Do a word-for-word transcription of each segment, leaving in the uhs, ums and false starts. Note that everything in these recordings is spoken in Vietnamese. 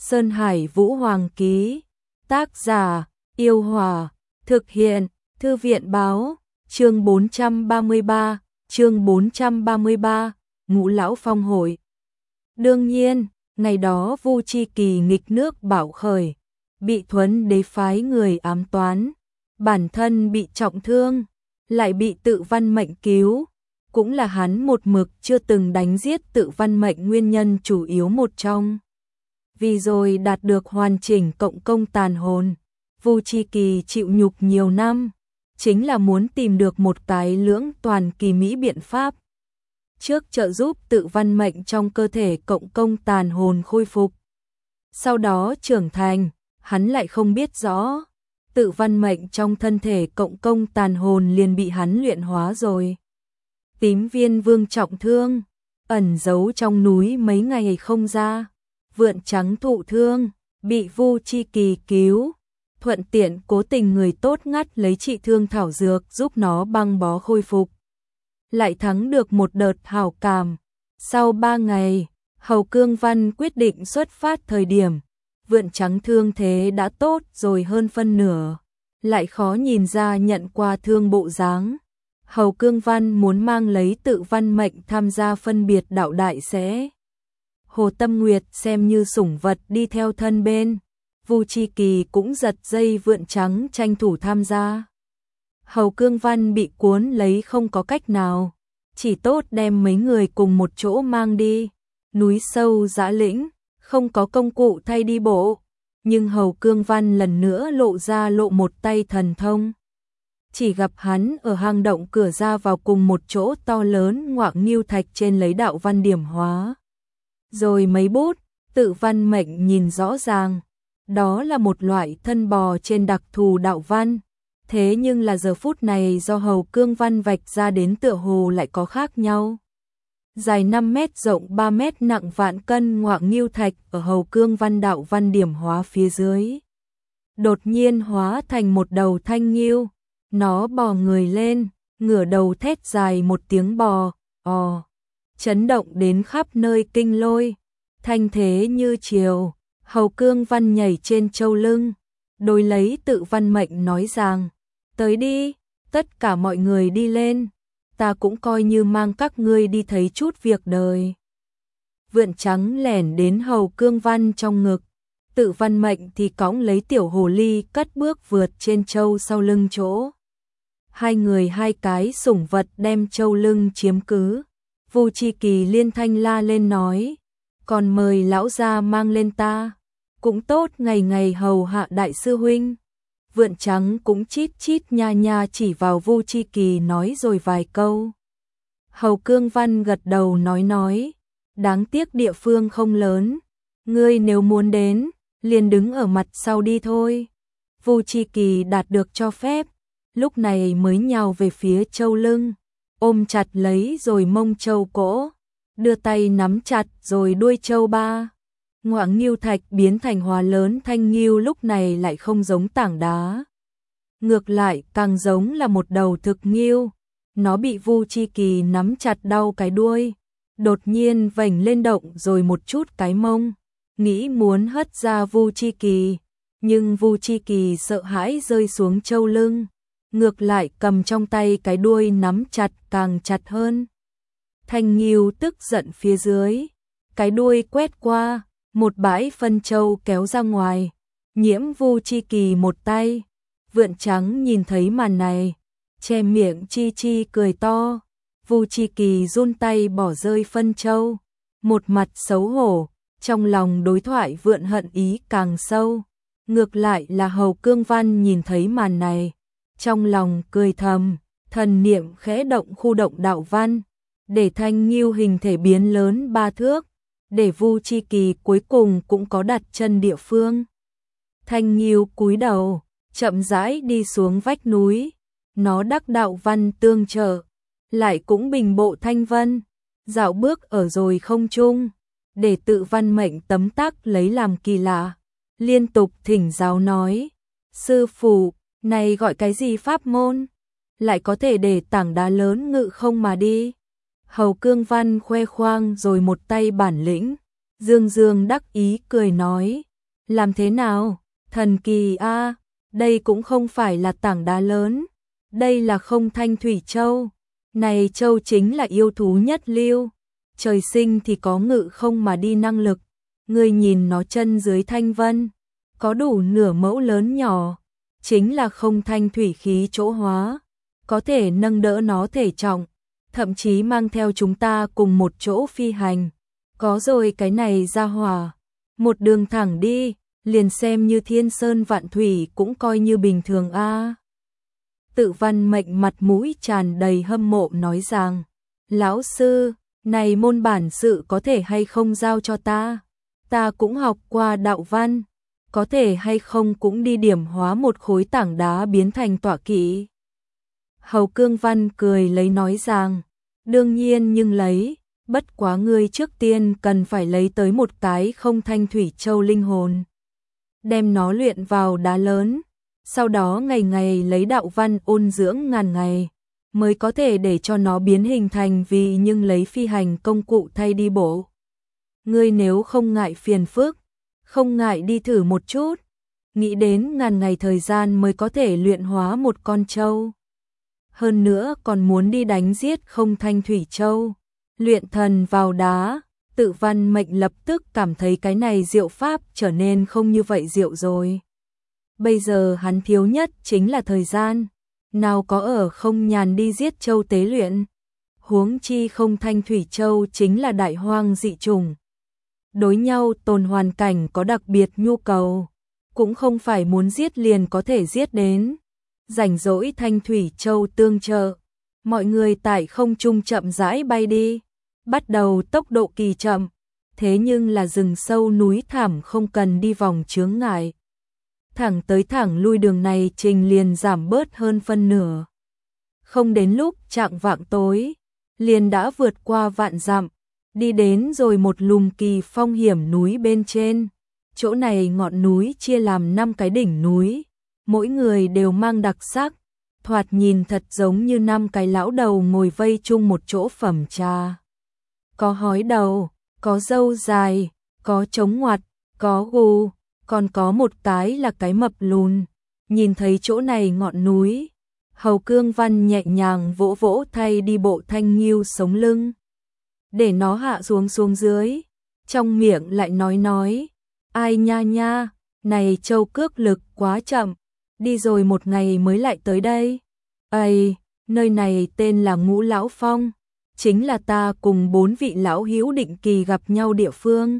Sơn Hải Vũ Hoàng ký. Tác giả: Yêu Hòa. Thực hiện: Thư viện báo. Chương bốn trăm ba mươi ba, chương bốn trăm ba mươi ba, Ngũ lão phong hội. Đương nhiên, ngày đó Vu Chi Kỳ nghịch nước bạo khởi, bị Thuấn Đế phái người ám toán, bản thân bị trọng thương, lại bị Tự Văn Mệnh cứu, cũng là hắn một mực chưa từng đánh giết Tự Văn Mệnh nguyên nhân chủ yếu một trong. Vì rồi đạt được hoàn chỉnh cộng công tàn hồn, Vu Chi Kỳ chịu nhục nhiều năm, chính là muốn tìm được một cái lưỡng toàn kỳ mỹ biện pháp. Trước trợ giúp Tự Văn Mệnh trong cơ thể cộng công tàn hồn khôi phục. Sau đó trưởng thành, hắn lại không biết rõ, Tự Văn Mệnh trong thân thể cộng công tàn hồn liền bị hắn luyện hóa rồi. Tím Viên Vương trọng thương, ẩn giấu trong núi mấy ngày không ra, Vượn Trắng thụ thương, bị Vu Chi Kỳ cứu, thuận tiện cố tình người tốt ngắt lấy trị thương thảo dược giúp nó băng bó khôi phục. Lại thắng được một đợt hảo cảm. Sau ba ngày, Hầu Cương Văn quyết định xuất phát thời điểm, Vượn Trắng thương thế đã tốt rồi hơn phân nửa, lại khó nhìn ra nhận qua thương bộ dáng. Hầu Cương Văn muốn mang lấy Tự Văn Mệnh tham gia phân biệt đạo đại sẽ. Hồ Tâm Nguyệt xem như sủng vật đi theo thân bên, Vu Chi Kỳ cũng giật dây Vượn Trắng tranh thủ tham gia. Hầu Cương Văn bị cuốn lấy không có cách nào, chỉ tốt đem mấy người cùng một chỗ mang đi. Núi sâu dã lĩnh, không có công cụ thay đi bộ, nhưng Hầu Cương Văn lần nữa lộ ra lộ một tay thần thông. Chỉ gặp hắn ở hang động cửa ra vào cùng một chỗ to lớn ngoạng nghiêu thạch trên lấy đạo văn điểm hóa. Rồi mấy bút, Tự Văn Mệnh nhìn rõ ràng, đó là một loại thân bò trên đặc thù đạo văn. Thế nhưng là giờ phút này do Hầu Cương Văn vạch ra đến tựa hồ lại có khác nhau. Dài năm mét rộng ba mét nặng vạn cân ngoạng nghiêu thạch ở Hầu Cương Văn đạo văn điểm hóa phía dưới. Đột nhiên hóa thành một đầu thanh nghiêu, nó bò người lên, ngửa đầu thét dài một tiếng bò, ò, chấn động đến khắp nơi kinh lôi, thanh thế như triều. Hầu Cương Văn nhảy trên châu lưng, đối lấy Tự Văn Mệnh nói rằng, tới đi, tất cả mọi người đi lên, ta cũng coi như mang các ngươi đi thấy chút việc đời. Vượn Trắng lẻn đến Hầu Cương Văn trong ngực, Tự Văn Mệnh thì cõng lấy tiểu hồ ly cất bước vượt trên châu sau lưng chỗ. Hai người hai cái sủng vật đem châu lưng chiếm cứ, Vu Chi Kỳ liên thanh la lên nói, còn mời lão gia mang lên ta, cũng tốt ngày ngày hầu hạ đại sư huynh. Vượn Trắng cũng chít chít nha nha chỉ vào Vu Chi Kỳ nói rồi vài câu. Hầu Cương Văn gật đầu nói nói, đáng tiếc địa phương không lớn, ngươi nếu muốn đến, liền đứng ở mặt sau đi thôi. Vu Chi Kỳ đạt được cho phép, lúc này mới nhào về phía châu lưng, ôm chặt lấy rồi mông châu cổ, đưa tay nắm chặt rồi đuôi châu ba. Ngoạng nghiêu thạch biến thành hóa lớn thanh nghiêu lúc này lại không giống tảng đá. Ngược lại càng giống là một đầu thực nghiêu. Nó bị Vu Chi Kỳ nắm chặt đau cái đuôi, đột nhiên vểnh lên động rồi một chút cái mông, nghĩ muốn hất ra Vu Chi Kỳ, nhưng Vu Chi Kỳ sợ hãi rơi xuống châu lưng, ngược lại cầm trong tay cái đuôi nắm chặt càng chặt hơn. Thanh nghiêu tức giận phía dưới, cái đuôi quét qua, một bãi phân châu kéo ra ngoài, nhiễm Vu Chi Kỳ một tay. Vượn Trắng nhìn thấy màn này, che miệng chi chi cười to. Vu Chi Kỳ run tay bỏ rơi phân châu, một mặt xấu hổ, trong lòng đối thoại vượn hận ý càng sâu. Ngược lại là Hầu Cương Văn nhìn thấy màn này, trong lòng cười thầm, thần niệm khẽ động khu động đạo văn, để thanh nghiêu hình thể biến lớn ba thước, để Vu Chi Kỳ cuối cùng cũng có đặt chân địa phương. Thanh nghiêu cúi đầu, chậm rãi đi xuống vách núi, nó đắc đạo văn tương trợ, lại cũng bình bộ thanh vân, dạo bước ở rồi không trung, để Tự Văn Mệnh tấm tắc lấy làm kỳ lạ, liên tục thỉnh giáo nói, sư phụ, này gọi cái gì pháp môn, lại có thể để tảng đá lớn ngự không mà đi. Hầu Cương Văn khoe khoang rồi một tay bản lĩnh, dương dương đắc ý cười nói, Làm thế nào? Thần kỳ a, đây cũng không phải là tảng đá lớn, đây là Không Thanh Thủy Châu. Này châu chính là yêu thú nhất lưu, trời sinh thì có ngự không mà đi năng lực. Ngươi nhìn nó chân dưới thanh vân, có đủ nửa mẫu lớn nhỏ, chính là không thanh thủy khí chỗ hóa, có thể nâng đỡ nó thể trọng, thậm chí mang theo chúng ta cùng một chỗ phi hành. Có rồi cái này ra hỏa, một đường thẳng đi, liền xem như thiên sơn vạn thủy cũng coi như bình thường a. Tự Văn Mệnh mặt mũi tràn đầy hâm mộ nói rằng, lão sư, này môn bản sự có thể hay không giao cho ta? Ta cũng học qua đạo văn, có thể hay không cũng đi điểm hóa một khối tảng đá biến thành tọa kỵ. Hầu Cương Văn cười lấy nói rằng, đương nhiên nhưng lấy, bất quá ngươi trước tiên cần phải lấy tới một cái Không Thanh Thủy Châu linh hồn, đem nó luyện vào đá lớn, sau đó ngày ngày lấy đạo văn ôn dưỡng ngàn ngày, mới có thể để cho nó biến hình thành vì nhưng lấy phi hành công cụ thay đi bộ. Ngươi nếu không ngại phiền phức, không ngại đi thử một chút, nghĩ đến ngàn ngày thời gian mới có thể luyện hóa một con trâu. Hơn nữa còn muốn đi đánh giết Không Thanh Thủy Châu, luyện thần vào đá. Tự Văn Mệnh lập tức cảm thấy cái này diệu pháp trở nên không như vậy diệu rồi. Bây giờ hắn thiếu nhất chính là thời gian, nào có ở không nhàn đi giết châu tế luyện. Huống chi Không Thanh Thủy Châu chính là đại hoang dị chủng, đối nhau tồn hoàn cảnh có đặc biệt nhu cầu, cũng không phải muốn giết liền có thể giết đến. Rảnh rỗi Thanh Thủy Châu tương trợ, mọi người tại không trung chậm rãi bay đi, bắt đầu tốc độ kỳ chậm, thế nhưng là rừng sâu núi thẳm không cần đi vòng chướng ngại. Thẳng tới thẳng lui đường này trình liền giảm bớt hơn phân nửa. Không đến lúc chạng vạng tối, liền đã vượt qua vạn dặm, đi đến rồi một lùm kỳ phong hiểm núi bên trên. Chỗ này ngọn núi chia làm năm cái đỉnh núi, mỗi người đều mang đặc sắc, thoạt nhìn thật giống như năm cái lão đầu ngồi vây chung một chỗ phẩm trà. Có hói đầu, có râu dài, có trống ngoặt, có gù, còn có một cái là cái mập lùn. Nhìn thấy chỗ này ngọn núi, Hầu Cương Văn nhẹ nhàng vỗ vỗ thay đi bộ thanh nghiêu sống lưng, để nó hạ xuống xuống dưới, trong miệng lại nói nói, ai nha nha, này châu cước lực quá chậm, đi rồi một ngày mới lại tới đây. Ây, nơi này tên là Ngũ Lão Phong, chính là ta cùng bốn vị lão hữu định kỳ gặp nhau địa phương.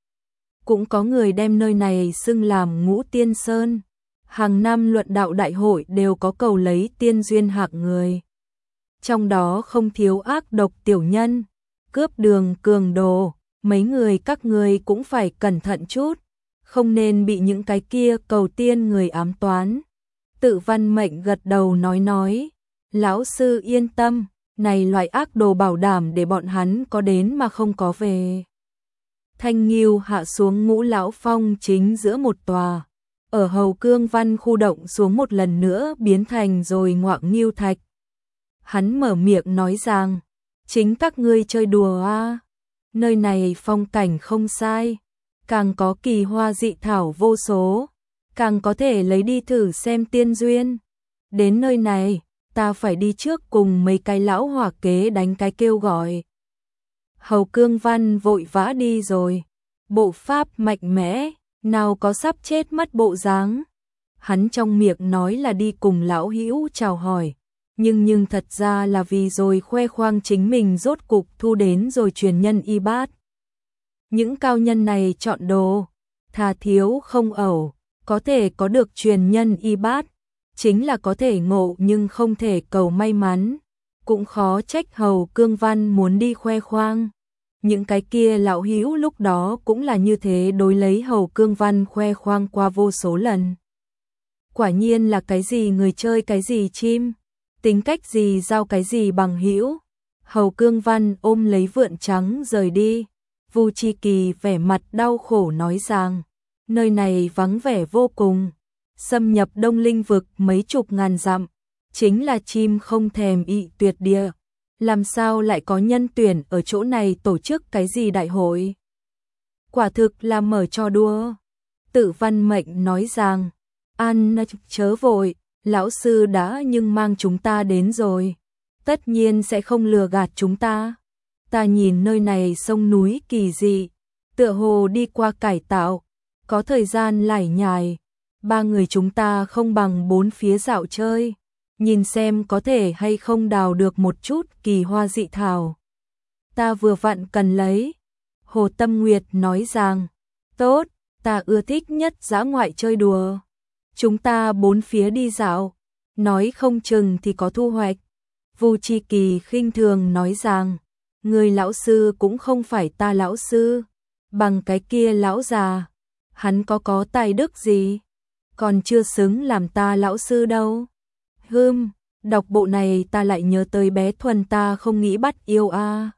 Cũng có người đem nơi này xưng làm Ngũ Tiên Sơn. Hàng năm luận đạo đại hội đều có cầu lấy tiên duyên hạng người. Trong đó không thiếu ác độc tiểu nhân, cướp đường cường đồ, mấy người các người cũng phải cẩn thận chút, không nên bị những cái kia cầu tiên người ám toán. Tự Văn Mệnh gật đầu nói nói, lão sư yên tâm, này loại ác đồ bảo đảm để bọn hắn có đến mà không có về. Thanh nghiêu hạ xuống Ngũ Lão Phong chính giữa một tòa, ở Hầu Cương Văn khu động xuống một lần nữa biến thành rồi ngoạng nghiêu thạch. Hắn mở miệng nói rằng, chính các ngươi chơi đùa à, nơi này phong cảnh không sai, càng có kỳ hoa dị thảo vô số, càng có thể lấy đi thử xem tiên duyên. Đến nơi này, ta phải đi trước cùng mấy cái lão hỏa kế đánh cái kêu gọi. Hầu Cương Văn vội vã đi rồi, bộ pháp mạnh mẽ, nào có sắp chết mất bộ dáng. Hắn trong miệng nói là đi cùng lão hữu chào hỏi, nhưng nhưng thật ra là vì rồi khoe khoang chính mình rốt cục thu đến rồi truyền nhân y bát. Những cao nhân này chọn đồ, thà thiếu không ẩu, có thể có được truyền nhân y bát, chính là có thể ngộ nhưng không thể cầu may mắn, cũng khó trách Hầu Cương Văn muốn đi khoe khoang. Những cái kia lão hữu lúc đó cũng là như thế đối lấy Hầu Cương Văn khoe khoang qua vô số lần. Quả nhiên là cái gì người chơi cái gì chim, tính cách gì giao cái gì bằng hữu. Hầu Cương Văn ôm lấy vượn trắng rời đi. Vu Chi Kỳ vẻ mặt đau khổ nói rằng, nơi này vắng vẻ vô cùng, xâm nhập Đông Linh vực mấy chục ngàn dặm, chính là chim không thèm ị tuyệt địa. Làm sao lại có nhân tuyển ở chỗ này tổ chức cái gì đại hội? Quả thực là mở trò đùa. Tự Văn Mệnh nói rằng, An chớ vội, lão sư đã nhưng mang chúng ta đến rồi. Tất nhiên sẽ không lừa gạt chúng ta. Ta nhìn nơi này sông núi kỳ dị, tựa hồ đi qua cải tạo, có thời gian lải nhải. Ba người chúng ta không bằng bốn phía dạo chơi, nhìn xem có thể hay không đào được một chút kỳ hoa dị thảo. Ta vừa vặn cần lấy. Hồ Tâm Nguyệt nói rằng, tốt, ta ưa thích nhất dã ngoại chơi đùa. Chúng ta bốn phía đi dạo, nói không chừng thì có thu hoạch. Vu Chi Kỳ khinh thường nói rằng, người lão sư cũng không phải ta lão sư, bằng cái kia lão già, hắn có có tài đức gì, còn chưa xứng làm ta lão sư đâu. Hừm, đọc bộ này ta lại nhớ tới bé Thuần ta không nghĩ bắt yêu a. À.